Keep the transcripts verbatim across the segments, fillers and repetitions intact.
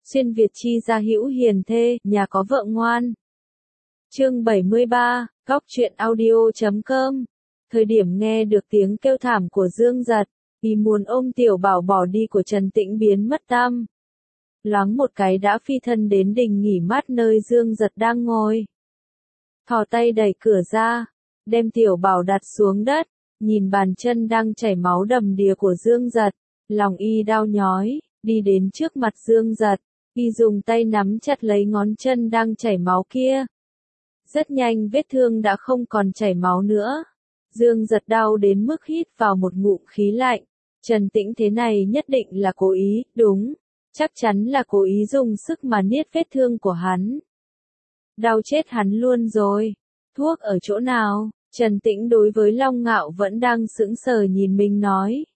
Xuyên Việt chi gia hữu hiền thê, nhà có vợ ngoan. Chương bảy mươi ba, góc truyện audio chấm com. Thời điểm nghe được tiếng kêu thảm của Dương Giật, vì muốn ôm Tiểu Bảo bỏ đi của Trần Tĩnh biến mất tăm. Loáng một cái đã phi thân đến đình nghỉ mát nơi Dương Giật đang ngồi. Thò tay đẩy cửa ra, đem Tiểu Bảo đặt xuống đất, nhìn bàn chân đang chảy máu đầm đìa của Dương Giật, lòng y đau nhói, đi đến trước mặt Dương Giật, y dùng tay nắm chặt lấy ngón chân đang chảy máu kia. Rất nhanh vết thương đã không còn chảy máu nữa. Dương Giật đau đến mức hít vào một ngụm khí lạnh. Trần Tĩnh thế này nhất định là cố ý, đúng, chắc chắn là cố ý dùng sức mà niết vết thương của hắn. Đau chết hắn luôn rồi. Thuốc ở chỗ nào? Trần Tĩnh đối với Long Ngạo vẫn đang sững sờ nhìn mình nói.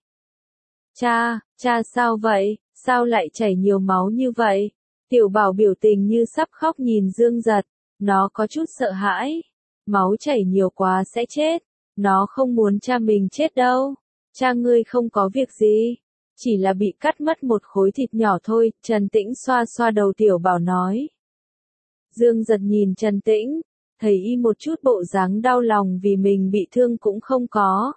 Cha, cha sao vậy? Sao lại chảy nhiều máu như vậy? Tiểu Bảo biểu tình như sắp khóc nhìn Dương Giật. Nó có chút sợ hãi. Máu chảy nhiều quá sẽ chết. Nó không muốn cha mình chết đâu. Cha ngươi không có việc gì. Chỉ là bị cắt mất một khối thịt nhỏ thôi. Trần Tĩnh xoa xoa đầu Tiểu Bảo nói. Dương Giật nhìn Trần Tĩnh. Thấy y một chút bộ dáng đau lòng vì mình bị thương cũng không có.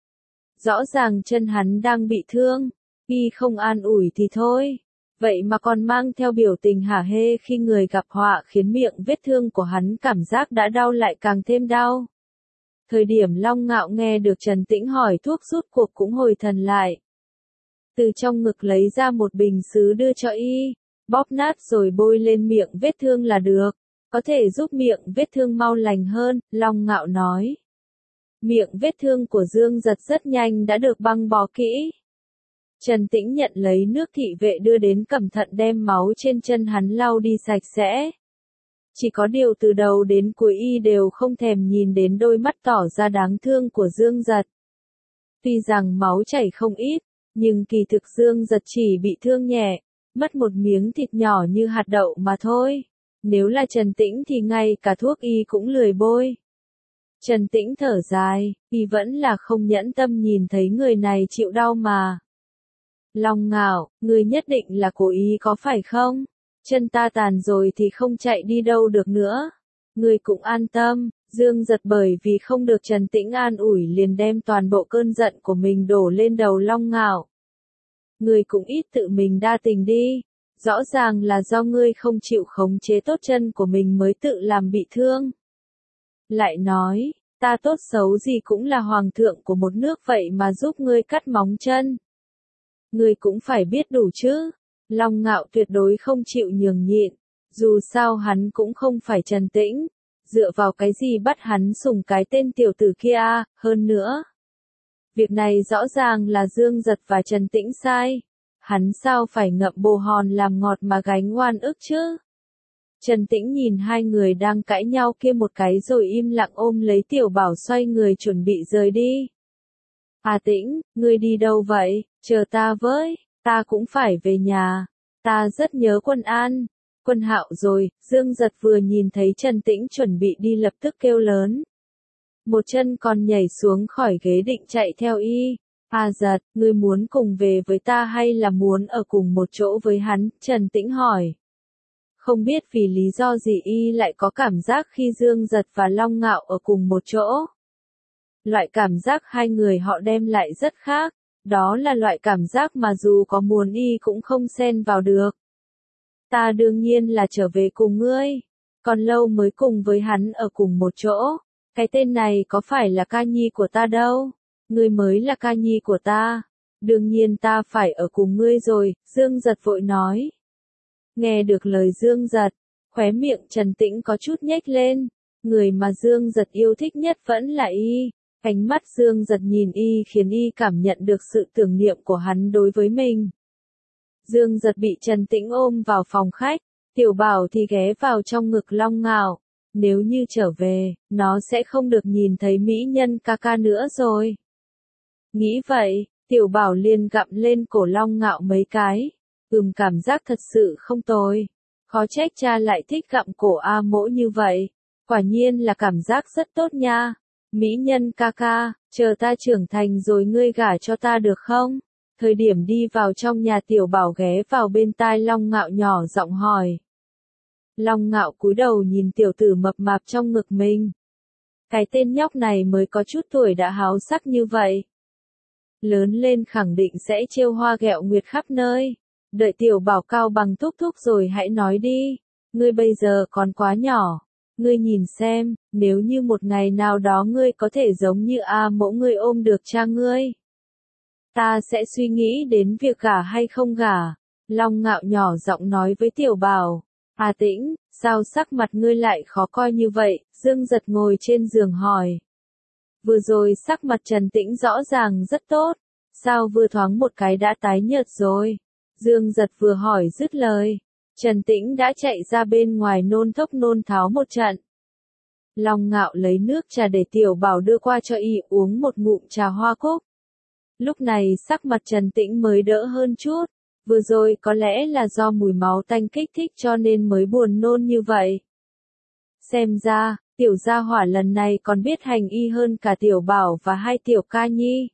Rõ ràng chân hắn đang bị thương. Y không an ủi thì thôi. Vậy mà còn mang theo biểu tình hả hê khi người gặp họa khiến miệng vết thương của hắn cảm giác đã đau lại càng thêm đau. Thời điểm Long Ngạo nghe được Trần Tĩnh hỏi thuốc rút cuộc cũng hồi thần lại. Từ trong ngực lấy ra một bình sứ đưa cho y, bóp nát rồi bôi lên miệng vết thương là được, có thể giúp miệng vết thương mau lành hơn, Long Ngạo nói. Miệng vết thương của Dương Giật rất nhanh đã được băng bó kỹ. Trần Tĩnh nhận lấy nước thị vệ đưa đến cẩn thận đem máu trên chân hắn lau đi sạch sẽ. Chỉ có điều từ đầu đến cuối y đều không thèm nhìn đến đôi mắt tỏ ra đáng thương của Dương Giật. Tuy rằng máu chảy không ít, nhưng kỳ thực Dương Giật chỉ bị thương nhẹ, mất một miếng thịt nhỏ như hạt đậu mà thôi. Nếu là Trần Tĩnh thì ngay cả thuốc y cũng lười bôi. Trần Tĩnh thở dài, y vẫn là không nhẫn tâm nhìn thấy người này chịu đau mà. Long Ngạo, ngươi nhất định là cố ý có phải không? Chân ta tàn rồi thì không chạy đi đâu được nữa. Ngươi cũng an tâm. Dương Giật bởi vì không được Trần Tĩnh an ủi liền đem toàn bộ cơn giận của mình đổ lên đầu Long Ngạo. Ngươi cũng ít tự mình đa tình đi. Rõ ràng là do ngươi không chịu khống chế tốt chân của mình mới tự làm bị thương. Lại nói, ta tốt xấu gì cũng là hoàng thượng của một nước vậy mà giúp ngươi cắt móng chân. Ngươi cũng phải biết đủ chứ. Long Ngạo tuyệt đối không chịu nhường nhịn. Dù sao hắn cũng không phải Trần Tĩnh. Dựa vào cái gì bắt hắn sủng cái tên tiểu tử kia à, hơn nữa. Việc này rõ ràng là Dương Giật và Trần Tĩnh sai. Hắn sao phải ngậm bồ hòn làm ngọt mà gánh oan ức chứ? Trần Tĩnh nhìn hai người đang cãi nhau kia một cái rồi im lặng ôm lấy Tiểu Bảo xoay người chuẩn bị rời đi. À Tĩnh, ngươi đi đâu vậy? Chờ ta với, ta cũng phải về nhà. Ta rất nhớ Quân An. Quân Hạo rồi, Dương Giật vừa nhìn thấy Trần Tĩnh chuẩn bị đi lập tức kêu lớn. Một chân còn nhảy xuống khỏi ghế định chạy theo y. À Giật, ngươi muốn cùng về với ta hay là muốn ở cùng một chỗ với hắn? Trần Tĩnh hỏi. Không biết vì lý do gì y lại có cảm giác khi Dương Giật và Long Ngạo ở cùng một chỗ. Loại cảm giác hai người họ đem lại rất khác. Đó là loại cảm giác mà dù có muốn y cũng không xen vào được. Ta đương nhiên là trở về cùng ngươi. Còn lâu mới cùng với hắn ở cùng một chỗ. Cái tên này có phải là ca nhi của ta đâu. Ngươi mới là ca nhi của ta. Đương nhiên ta phải ở cùng ngươi rồi, Dương Giật vội nói. Nghe được lời Dương Giật, khóe miệng Trần Tĩnh có chút nhếch lên. Người mà Dương Giật yêu thích nhất vẫn là y. Ánh mắt Dương Giật nhìn y khiến y cảm nhận được sự tưởng niệm của hắn đối với mình. Dương Giật bị Trần Tĩnh ôm vào phòng khách, Tiểu Bảo thì ghé vào trong ngực Long Ngạo. Nếu như trở về, nó sẽ không được nhìn thấy mỹ nhân ca ca nữa rồi. Nghĩ vậy, Tiểu Bảo liền gặm lên cổ Long Ngạo mấy cái. Ừm, cảm giác thật sự không tồi. Khó trách cha lại thích gặm cổ A Mỗ như vậy. Quả nhiên là cảm giác rất tốt nha. Mỹ nhân ca ca, chờ ta trưởng thành rồi ngươi gả cho ta được không? Thời điểm đi vào trong nhà Tiểu Bảo ghé vào bên tai Long Ngạo nhỏ giọng hỏi. Long Ngạo cúi đầu nhìn tiểu tử mập mạp trong ngực mình. Cái tên nhóc này mới có chút tuổi đã háo sắc như vậy. Lớn lên khẳng định sẽ trêu hoa ghẹo nguyệt khắp nơi. Đợi Tiểu Bảo cao bằng thúc thúc rồi hãy nói đi. Ngươi bây giờ còn quá nhỏ. Ngươi nhìn xem, nếu như một ngày nào đó ngươi có thể giống như A Mẫu ngươi ôm được cha ngươi. Ta sẽ suy nghĩ đến việc gả hay không gả. Long Ngạo nhỏ giọng nói với Tiểu Bảo. A Tĩnh, sao sắc mặt ngươi lại khó coi như vậy? Dương Giật ngồi trên giường hỏi. Vừa rồi sắc mặt Trần Tĩnh rõ ràng rất tốt. Sao vừa thoáng một cái đã tái nhợt rồi? Dương Giật vừa hỏi dứt lời. Trần Tĩnh đã chạy ra bên ngoài nôn thốc nôn tháo một trận. Long Ngạo lấy nước trà để Tiểu Bảo đưa qua cho y uống một ngụm trà hoa cúc. Lúc này sắc mặt Trần Tĩnh mới đỡ hơn chút. Vừa rồi có lẽ là do mùi máu tanh kích thích cho nên mới buồn nôn như vậy. Xem ra, Tiểu gia hỏa lần này còn biết hành y hơn cả Tiểu Bảo và hai Tiểu Ca Nhi.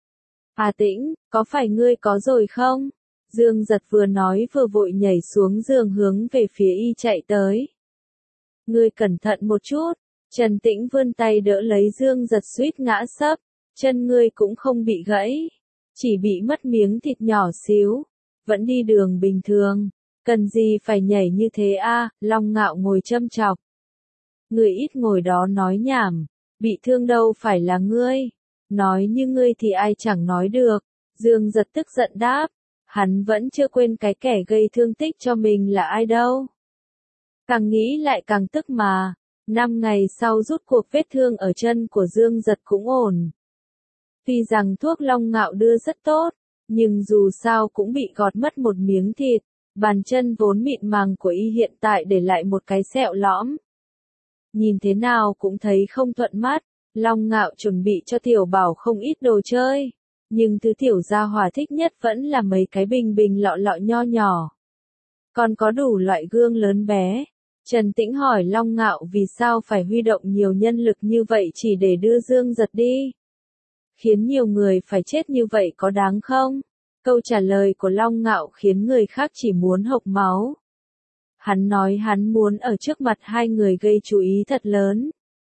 A Tĩnh, có phải ngươi có rồi không? Dương Giật vừa nói vừa vội nhảy xuống giường hướng về phía y chạy tới. Ngươi cẩn thận một chút. Trần Tĩnh vươn tay đỡ lấy Dương Giật suýt ngã sấp. Chân ngươi cũng không bị gãy. Chỉ bị mất miếng thịt nhỏ xíu. Vẫn đi đường bình thường. Cần gì phải nhảy như thế a? Long Ngạo ngồi châm chọc. Ngươi ít ngồi đó nói nhảm. Bị thương đâu phải là ngươi. Nói như ngươi thì ai chẳng nói được. Dương Giật tức giận đáp. Hắn vẫn chưa quên cái kẻ gây thương tích cho mình là ai đâu. Càng nghĩ lại càng tức mà. Năm ngày sau rút cuộc vết thương ở chân của Dương Giật cũng ổn. Tuy rằng thuốc Long Ngạo đưa rất tốt, nhưng dù sao cũng bị gọt mất một miếng thịt. Bàn chân vốn mịn màng của y hiện tại để lại một cái sẹo lõm. Nhìn thế nào cũng thấy không thuận mắt. Long Ngạo chuẩn bị cho Tiểu Bảo không ít đồ chơi. Nhưng thứ Tiểu gia hỏa thích nhất vẫn là mấy cái bình bình lọ lọ nho nhỏ. Còn có đủ loại gương lớn bé. Trần Tĩnh hỏi Long Ngạo vì sao phải huy động nhiều nhân lực như vậy chỉ để đưa Dương Giật đi. Khiến nhiều người phải chết như vậy có đáng không? Câu trả lời của Long Ngạo khiến người khác chỉ muốn hộc máu. Hắn nói hắn muốn ở trước mặt hai người gây chú ý thật lớn.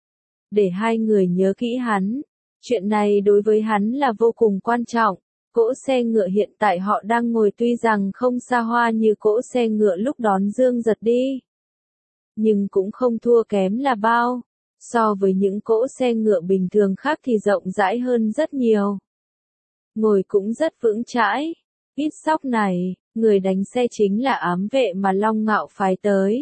Để hai người nhớ kỹ hắn. Chuyện này đối với hắn là vô cùng quan trọng. Cỗ xe ngựa hiện tại họ đang ngồi tuy rằng không xa hoa như cỗ xe ngựa lúc đón Dương Giật đi. Nhưng cũng không thua kém là bao. So với những cỗ xe ngựa bình thường khác thì rộng rãi hơn rất nhiều. Ngồi cũng rất vững chãi. Ít sóc này, người đánh xe chính là ám vệ mà Long Ngạo phái tới.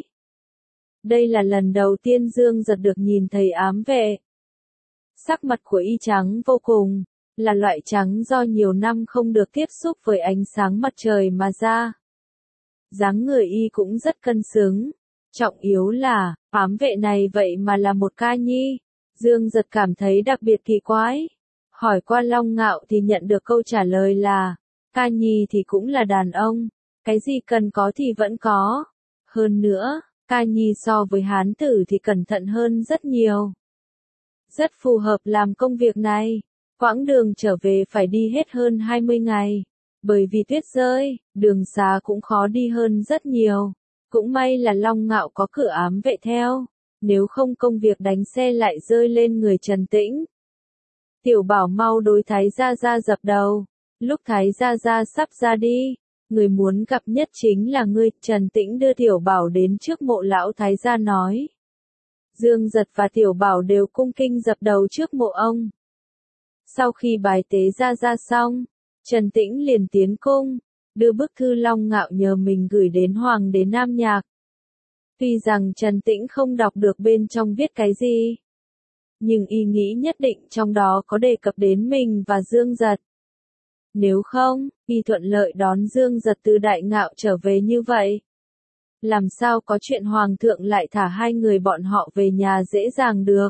Đây là lần đầu tiên Dương Giật được nhìn thấy ám vệ. Sắc mặt của y trắng vô cùng, là loại trắng do nhiều năm không được tiếp xúc với ánh sáng mặt trời mà ra. Dáng người y cũng rất cân xứng. Trọng yếu là, ám vệ này vậy mà là một ca nhi. Dương Giật cảm thấy đặc biệt kỳ quái. Hỏi qua Long Ngạo thì nhận được câu trả lời là, ca nhi thì cũng là đàn ông. Cái gì cần có thì vẫn có. Hơn nữa, ca nhi so với hán tử thì cẩn thận hơn rất nhiều. Rất phù hợp làm công việc này. Quãng đường trở về phải đi hết hơn hai mươi ngày. Bởi vì tuyết rơi, đường xá cũng khó đi hơn rất nhiều. Cũng may là Long Ngạo có cử ám vệ theo. Nếu không công việc đánh xe lại rơi lên người Trần Tĩnh. Tiểu Bảo mau đối Thái Gia Gia dập đầu. Lúc Thái Gia Gia sắp ra đi, người muốn gặp nhất chính là ngươi. Trần Tĩnh đưa Tiểu Bảo đến trước mộ lão Thái Gia nói. Dương Giật và Tiểu Bảo đều cung kinh dập đầu trước mộ ông. Sau khi bài tế Gia Gia xong, Trần Tĩnh liền tiến cung, đưa bức thư Long Ngạo nhờ mình gửi đến Hoàng đế Nam Nhạc. Tuy rằng Trần Tĩnh không đọc được bên trong viết cái gì, nhưng y nghĩ nhất định trong đó có đề cập đến mình và Dương Giật. Nếu không, y thuận lợi đón Dương Giật từ Đại Ngạo trở về như vậy. Làm sao có chuyện Hoàng thượng lại thả hai người bọn họ về nhà dễ dàng được.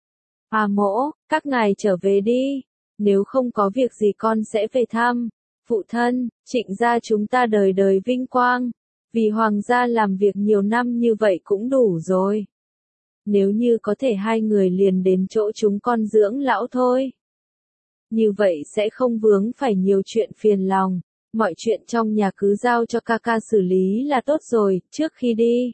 À mỗ, các ngài trở về đi. Nếu không có việc gì con sẽ về thăm. Phụ thân, Trịnh gia chúng ta đời đời vinh quang. Vì Hoàng gia làm việc nhiều năm như vậy cũng đủ rồi. Nếu như có thể hai người liền đến chỗ chúng con dưỡng lão thôi. Như vậy sẽ không vướng phải nhiều chuyện phiền lòng. Mọi chuyện trong nhà cứ giao cho ca ca xử lý là tốt rồi, trước khi đi.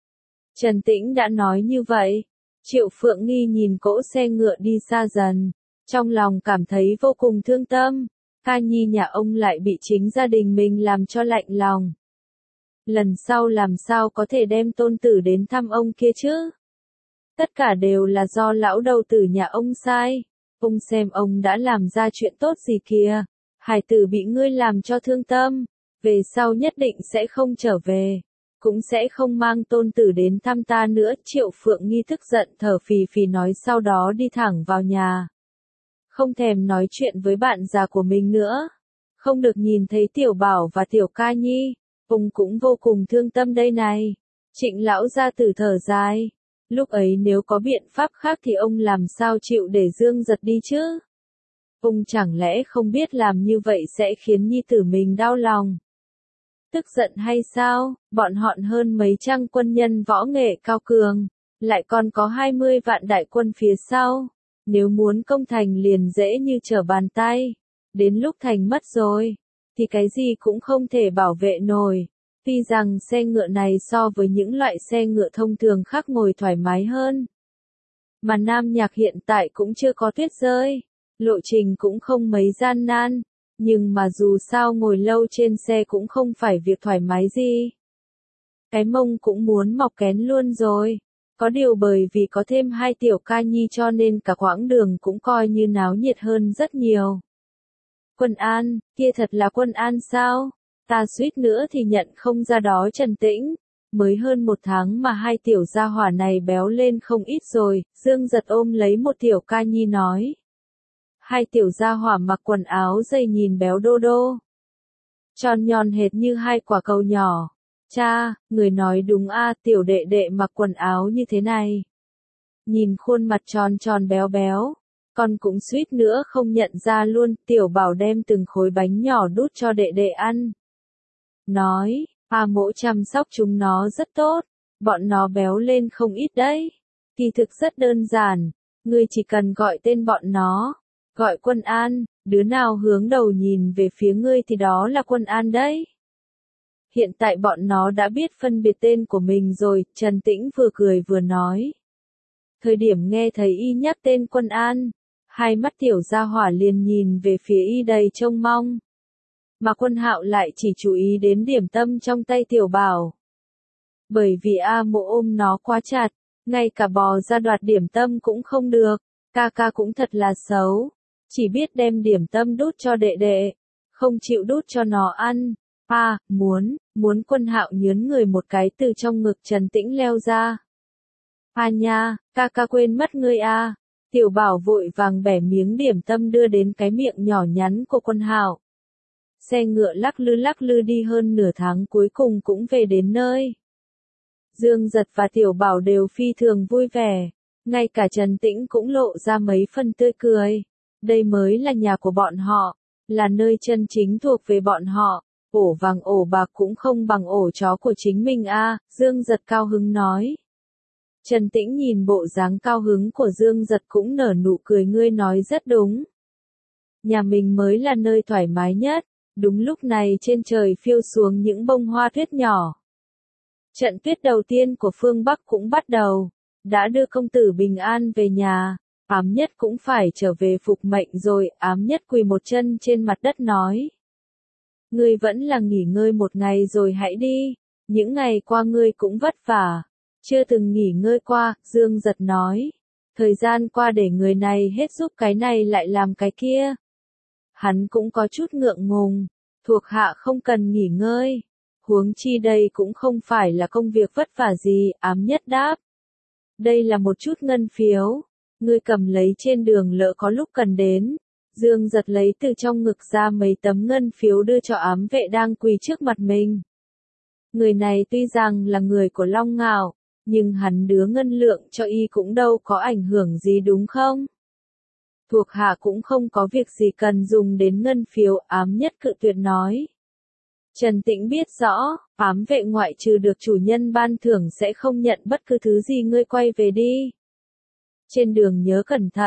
Trần Tĩnh đã nói như vậy. Triệu Phượng Nghi nhìn cỗ xe ngựa đi xa dần. Trong lòng cảm thấy vô cùng thương tâm. Ca nhi nhà ông lại bị chính gia đình mình làm cho lạnh lòng. Lần sau làm sao có thể đem tôn tử đến thăm ông kia chứ? Tất cả đều là do lão đầu tử nhà ông sai. Ông xem ông đã làm ra chuyện tốt gì kìa. Hải tử bị ngươi làm cho thương tâm. Về sau nhất định sẽ không trở về. Cũng sẽ không mang tôn tử đến thăm ta nữa. Triệu Phượng Nghi tức giận thở phì phì nói, sau đó đi thẳng vào nhà. Không thèm nói chuyện với bạn già của mình nữa. Không được nhìn thấy Tiểu Bảo và Tiểu Ca Nhi. Ông cũng vô cùng thương tâm đây này. Trịnh lão gia tử thở dài. Lúc ấy nếu có biện pháp khác thì ông làm sao chịu để Dương Giật đi chứ? Ông chẳng lẽ không biết làm như vậy sẽ khiến nhi tử mình đau lòng? Tức giận hay sao? Bọn họ hơn mấy trăm quân nhân võ nghệ cao cường, lại còn có hai mươi vạn đại quân phía sau. Nếu muốn công thành liền dễ như trở bàn tay. Đến lúc thành mất rồi, thì cái gì cũng không thể bảo vệ nổi. Tuy rằng xe ngựa này so với những loại xe ngựa thông thường khác ngồi thoải mái hơn. Mà Nam Nhạc hiện tại cũng chưa có tuyết rơi. Lộ trình cũng không mấy gian nan. Nhưng mà dù sao ngồi lâu trên xe cũng không phải việc thoải mái gì. Cái mông cũng muốn mọc kén luôn rồi. Có điều bởi vì có thêm hai Tiểu Ca Nhi cho nên cả quãng đường cũng coi như náo nhiệt hơn rất nhiều. Quân An, kia thật là Quân An sao? Ta suýt nữa thì nhận không ra đó. Trần Tĩnh. Mới hơn một tháng mà hai tiểu gia hỏa này béo lên không ít rồi. Dương Giật ôm lấy một Tiểu Ca Nhi nói. Hai tiểu gia hỏa mặc quần áo dày nhìn béo đô đô. Tròn nhòn hệt như hai quả cầu nhỏ. Cha, người nói đúng a, tiểu đệ đệ mặc quần áo như thế này. Nhìn khuôn mặt tròn tròn béo béo. Con cũng suýt nữa không nhận ra luôn. Tiểu Bảo đem từng khối bánh nhỏ đút cho đệ đệ ăn. Nói, A Mỗ chăm sóc chúng nó rất tốt. Bọn nó béo lên không ít đấy. Kỳ thực rất đơn giản. Ngươi chỉ cần gọi tên bọn nó. Gọi Quân An, đứa nào hướng đầu nhìn về phía ngươi thì đó là Quân An đấy. Hiện tại bọn nó đã biết phân biệt tên của mình rồi, Trần Tĩnh vừa cười vừa nói. Thời điểm nghe thấy y nhắc tên Quân An, hai mắt tiểu gia hỏa liền nhìn về phía y đầy trông mong. Mà Quân Hạo lại chỉ chú ý đến điểm tâm trong tay Tiểu Bảo. Bởi vì A Mộ ôm nó quá chặt, ngay cả bò ra đoạt điểm tâm cũng không được, ca ca cũng thật là xấu. Chỉ biết đem điểm tâm đút cho đệ đệ, không chịu đút cho nó ăn. À, muốn, muốn. Quân Hạo nhớn người một cái từ trong ngực Trần Tĩnh leo ra. À nha, ca ca quên mất ngươi à. Tiểu Bảo vội vàng bẻ miếng điểm tâm đưa đến cái miệng nhỏ nhắn của Quân Hạo. Xe ngựa lắc lư lắc lư đi hơn nửa tháng cuối cùng cũng về đến nơi. Dương Giật và Tiểu Bảo đều phi thường vui vẻ, ngay cả Trần Tĩnh cũng lộ ra mấy phần tươi cười. Đây mới là nhà của bọn họ, là nơi chân chính thuộc về bọn họ. Ổ vàng ổ bạc cũng không bằng ổ chó của chính mình a, Dương Giật cao hứng nói. Trần Tĩnh nhìn bộ dáng cao hứng của Dương Giật cũng nở nụ cười, ngươi nói rất đúng. Nhà mình mới là nơi thoải mái nhất. Đúng lúc này trên trời phiêu xuống những bông hoa tuyết nhỏ. Trận tuyết đầu tiên của phương Bắc cũng bắt đầu, đã đưa công tử bình an về nhà. Ám Nhất cũng phải trở về phục mệnh rồi. Ám Nhất quỳ một chân trên mặt đất nói. Ngươi vẫn là nghỉ ngơi một ngày rồi hãy đi. Những ngày qua ngươi cũng vất vả. Chưa từng nghỉ ngơi qua, Dương Giật nói. Thời gian qua để người này hết giúp cái này lại làm cái kia. Hắn cũng có chút ngượng ngùng. Thuộc hạ không cần nghỉ ngơi. Huống chi đây cũng không phải là công việc vất vả gì. Ám Nhất đáp. Đây là một chút ngân phiếu. Ngươi cầm lấy trên đường lỡ có lúc cần đến. Dương Giật lấy từ trong ngực ra mấy tấm ngân phiếu đưa cho ám vệ đang quỳ trước mặt mình. Người này tuy rằng là người của Long Ngạo, nhưng hắn đưa ngân lượng cho y cũng đâu có ảnh hưởng gì đúng không? Thuộc hạ cũng không có việc gì cần dùng đến ngân phiếu. Ám Nhất cự tuyệt nói. Trần Tĩnh biết rõ, ám vệ ngoại trừ được chủ nhân ban thưởng sẽ không nhận bất cứ thứ gì, ngươi quay về đi. Trên đường nhớ cẩn thận,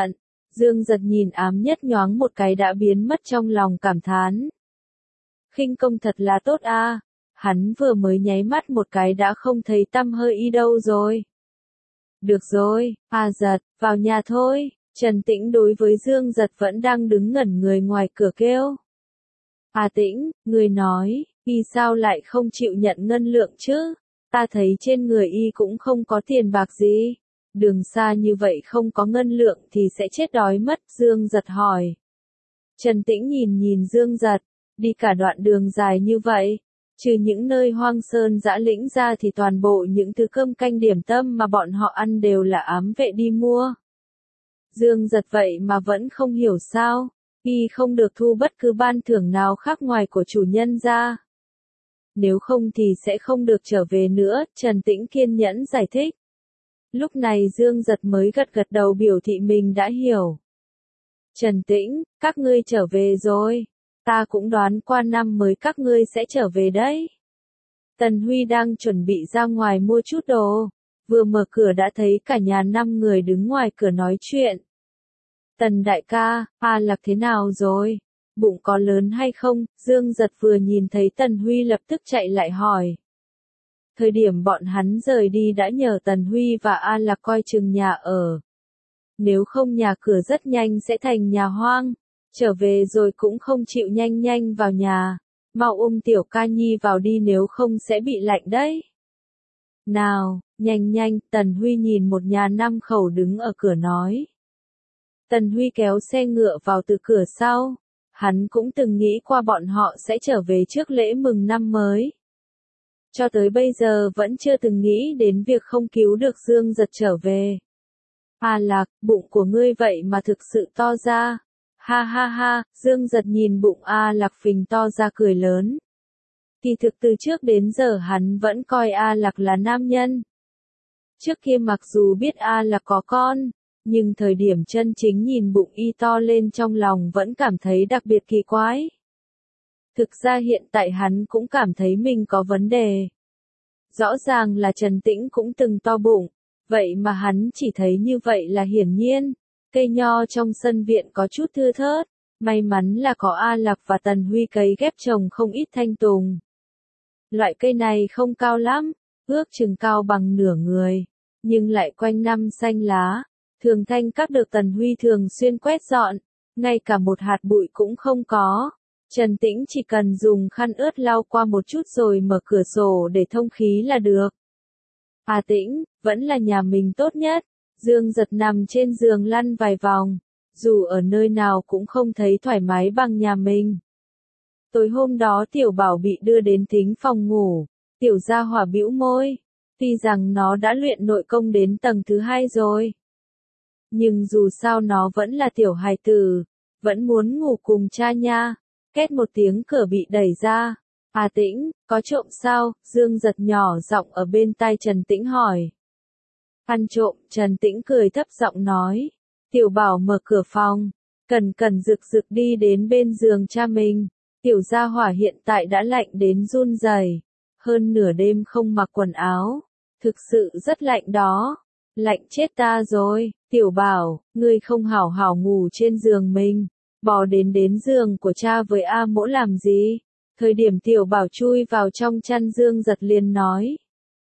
Dương Giật nhìn ám nhất nhoáng một cái đã biến mất trong lòng cảm thán. Khinh công thật là tốt a, hắn vừa mới nháy mắt một cái đã không thấy tăm hơi y đâu rồi. Được rồi, A Giật, vào nhà thôi. Trần Tĩnh đối với Dương Giật vẫn đang đứng ngẩn người ngoài cửa kêu. A Tĩnh, người nói, y sao lại không chịu nhận ngân lượng chứ? Ta thấy trên người y cũng không có tiền bạc gì. Đường xa như vậy không có ngân lượng thì sẽ chết đói mất, Dương Giật hỏi. Trần Tĩnh nhìn nhìn Dương Giật, đi cả đoạn đường dài như vậy, trừ những nơi hoang sơn dã lĩnh ra thì toàn bộ những thứ cơm canh điểm tâm mà bọn họ ăn đều là ám vệ đi mua. Dương Giật vậy mà vẫn không hiểu sao, y không được thu bất cứ ban thưởng nào khác ngoài của chủ nhân ra. Nếu không thì sẽ không được trở về nữa, Trần Tĩnh kiên nhẫn giải thích. Lúc này Dương Giật mới gật gật đầu biểu thị mình đã hiểu. Trần Tĩnh, các ngươi trở về rồi. Ta cũng đoán qua năm mới các ngươi sẽ trở về đấy. Tần Huy đang chuẩn bị ra ngoài mua chút đồ. Vừa mở cửa đã thấy cả nhà năm người đứng ngoài cửa nói chuyện. Tần đại ca, A Lạc thế nào rồi? Bụng có lớn hay không? Dương Giật vừa nhìn thấy Tần Huy lập tức chạy lại hỏi. Thời điểm bọn hắn rời đi đã nhờ Tần Huy và A Lạc coi chừng nhà ở. Nếu không nhà cửa rất nhanh sẽ thành nhà hoang. Trở về rồi cũng không chịu nhanh nhanh vào nhà. Mau ôm tiểu ca nhi vào đi nếu không sẽ bị lạnh đấy. Nào, nhanh nhanh, Tần Huy nhìn một nhà năm khẩu đứng ở cửa nói. Tần Huy kéo xe ngựa vào từ cửa sau. Hắn cũng từng nghĩ qua bọn họ sẽ trở về trước lễ mừng năm mới. Cho tới bây giờ vẫn chưa từng nghĩ đến việc không cứu được Dương Giật trở về. A Lạc, bụng của ngươi vậy mà thực sự to ra. Ha ha ha, Dương Giật nhìn bụng A Lạc phình to ra cười lớn. Kỳ thực từ trước đến giờ hắn vẫn coi A Lạc là nam nhân. Trước kia mặc dù biết A Lạc có con, nhưng thời điểm chân chính nhìn bụng y to lên trong lòng vẫn cảm thấy đặc biệt kỳ quái. Thực ra hiện tại hắn cũng cảm thấy mình có vấn đề. Rõ ràng là Trần Tĩnh cũng từng to bụng, vậy mà hắn chỉ thấy như vậy là hiển nhiên. Cây nho trong sân viện có chút thưa thớt, may mắn là có A Lạc và Tần Huy cấy ghép trồng không ít thanh tùng. Loại cây này không cao lắm, ước chừng cao bằng nửa người, nhưng lại quanh năm xanh lá, thường thanh các được Tần Huy thường xuyên quét dọn, ngay cả một hạt bụi cũng không có. Trần Tĩnh chỉ cần dùng khăn ướt lau qua một chút rồi mở cửa sổ để thông khí là được. A Tĩnh, vẫn là nhà mình tốt nhất. Dương Giật nằm trên giường lăn vài vòng, dù ở nơi nào cũng không thấy thoải mái bằng nhà mình. Tối hôm đó Tiểu Bảo bị đưa đến thính phòng ngủ, Tiểu Gia Hỏa bĩu môi, tuy rằng nó đã luyện nội công đến tầng thứ hai rồi. Nhưng dù sao nó vẫn là tiểu hài tử, vẫn muốn ngủ cùng cha nha. Két một tiếng cửa bị đẩy ra. A Tĩnh, có trộm sao? Dương Giật nhỏ giọng ở bên tai Trần Tĩnh hỏi. Ăn trộm, Trần Tĩnh cười thấp giọng nói. Tiểu Bảo mở cửa phòng, cẩn cẩn rực rực đi đến bên giường cha mình. Tiểu Gia Hỏa hiện tại đã lạnh đến run rẩy, hơn nửa đêm không mặc quần áo, thực sự rất lạnh đó. Lạnh chết ta rồi, Tiểu Bảo, ngươi không hảo hảo ngủ trên giường mình, bò đến đến giường của cha với A Mỗ làm gì? Thời điểm Tiểu Bảo chui vào trong chăn Dương Giật liền nói.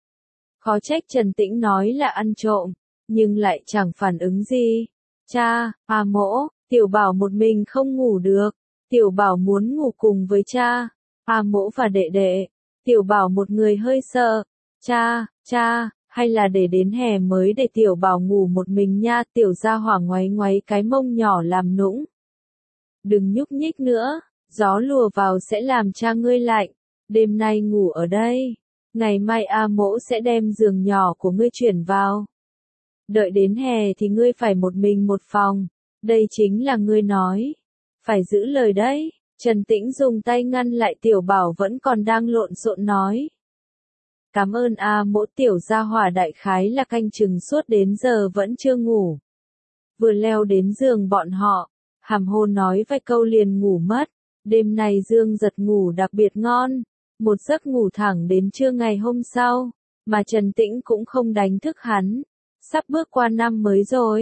Khó trách Trần Tĩnh nói là ăn trộm, nhưng lại chẳng phản ứng gì. Cha, A Mỗ, Tiểu Bảo một mình không ngủ được, Tiểu Bảo muốn ngủ cùng với cha, A Mỗ và đệ đệ. Tiểu Bảo một người hơi sợ. Cha, cha, hay là để đến hè mới để Tiểu Bảo ngủ một mình nha. Tiểu Gia Hỏa ngoáy ngoáy cái mông nhỏ làm nũng. Đừng nhúc nhích nữa, gió lùa vào sẽ làm cha ngươi lạnh. Đêm nay ngủ ở đây, ngày mai A Mỗ sẽ đem giường nhỏ của ngươi chuyển vào. Đợi đến hè thì ngươi phải một mình một phòng, đây chính là ngươi nói. Phải giữ lời đấy. Trần Tĩnh dùng tay ngăn lại Tiểu Bảo vẫn còn đang lộn xộn nói. Cảm ơn A Mỗ. Tiểu Gia Hỏa đại khái là canh chừng suốt đến giờ vẫn chưa ngủ. Vừa leo đến giường bọn họ, hàm hồ nói vài câu liền ngủ mất. Đêm này Dương Giật ngủ đặc biệt ngon, một giấc ngủ thẳng đến trưa ngày hôm sau, mà Trần Tĩnh cũng không đánh thức hắn. Sắp bước qua năm mới rồi,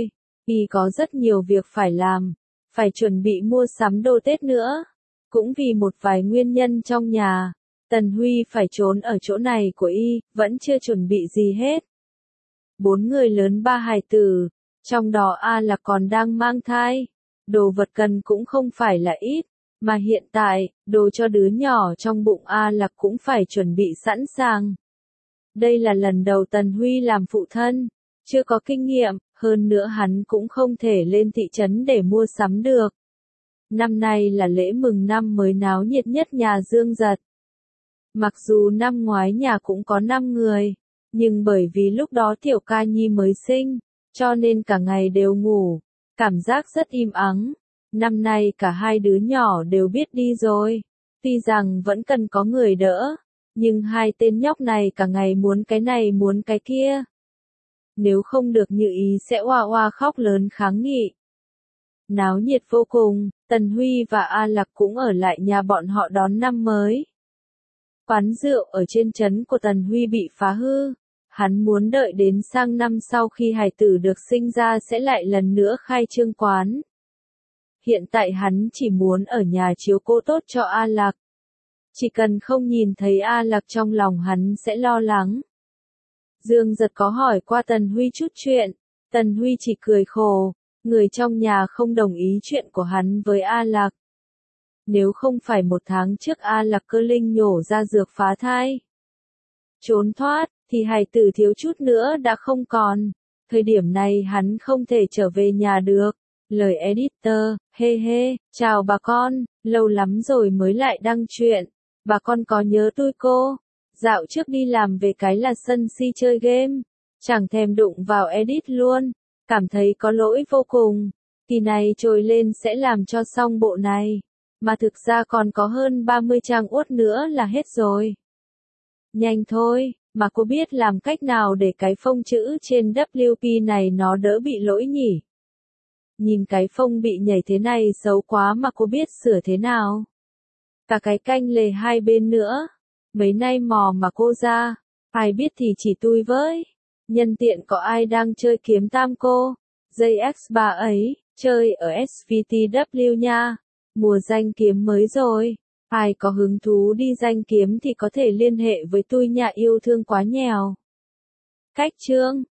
Y có rất nhiều việc phải làm, phải chuẩn bị mua sắm đồ Tết nữa. Cũng vì một vài nguyên nhân trong nhà, Tần Huy phải trốn ở chỗ này của Y, vẫn chưa chuẩn bị gì hết. Bốn người lớn ba hài tử, trong đó A Lạc còn đang mang thai. Đồ vật cần cũng không phải là ít, mà hiện tại, đồ cho đứa nhỏ trong bụng A Lạc cũng phải chuẩn bị sẵn sàng. Đây là lần đầu Tần Huy làm phụ thân, chưa có kinh nghiệm, hơn nữa hắn cũng không thể lên thị trấn để mua sắm được. Năm nay là lễ mừng năm mới náo nhiệt nhất nhà Dương Giật. Mặc dù năm ngoái nhà cũng có năm người, nhưng bởi vì lúc đó Tiểu Ca Nhi mới sinh, cho nên cả ngày đều ngủ, cảm giác rất im ắng. Năm nay cả hai đứa nhỏ đều biết đi rồi, tuy rằng vẫn cần có người đỡ, nhưng hai tên nhóc này cả ngày muốn cái này muốn cái kia. Nếu không được như ý sẽ oa oa khóc lớn kháng nghị. Náo nhiệt vô cùng, Tần Huy và A Lạc cũng ở lại nhà bọn họ đón năm mới. Quán rượu ở trên trấn của Tần Huy bị phá hư, hắn muốn đợi đến sang năm sau khi hài tử được sinh ra sẽ lại lần nữa khai trương quán. Hiện tại hắn chỉ muốn ở nhà chiếu cố tốt cho A Lạc. Chỉ cần không nhìn thấy A Lạc trong lòng hắn sẽ lo lắng. Dương Giật có hỏi qua Tần Huy chút chuyện, Tần Huy chỉ cười khổ, người trong nhà không đồng ý chuyện của hắn với A Lạc. Nếu không phải một tháng trước A Lạc cơ linh nhổ ra dược phá thai, trốn thoát, thì hài tử thiếu chút nữa đã không còn. Thời điểm này hắn không thể trở về nhà được. Lời editor, hê hê, chào bà con, lâu lắm rồi mới lại đăng chuyện. Bà con có nhớ tôi cô? Dạo trước đi làm về cái là sân si chơi game, chẳng thèm đụng vào edit luôn, cảm thấy có lỗi vô cùng. Kỳ này trồi lên sẽ làm cho xong bộ này, mà thực ra còn có hơn ba mươi trang uất nữa là hết rồi. Nhanh thôi, mà cô biết làm cách nào để cái phông chữ trên W P này nó đỡ bị lỗi nhỉ? Nhìn cái phông bị nhảy thế này xấu quá mà cô biết sửa thế nào? Cả cái canh lề hai bên nữa. Mấy nay mò mà cô ra, ai biết thì chỉ tui với. Nhân tiện có ai đang chơi kiếm tam cô, dây X ba ấy, chơi ở S V T W nha. Mùa danh kiếm mới rồi, ai có hứng thú đi danh kiếm thì có thể liên hệ với tui nha, yêu thương quá nhèo. Cách chương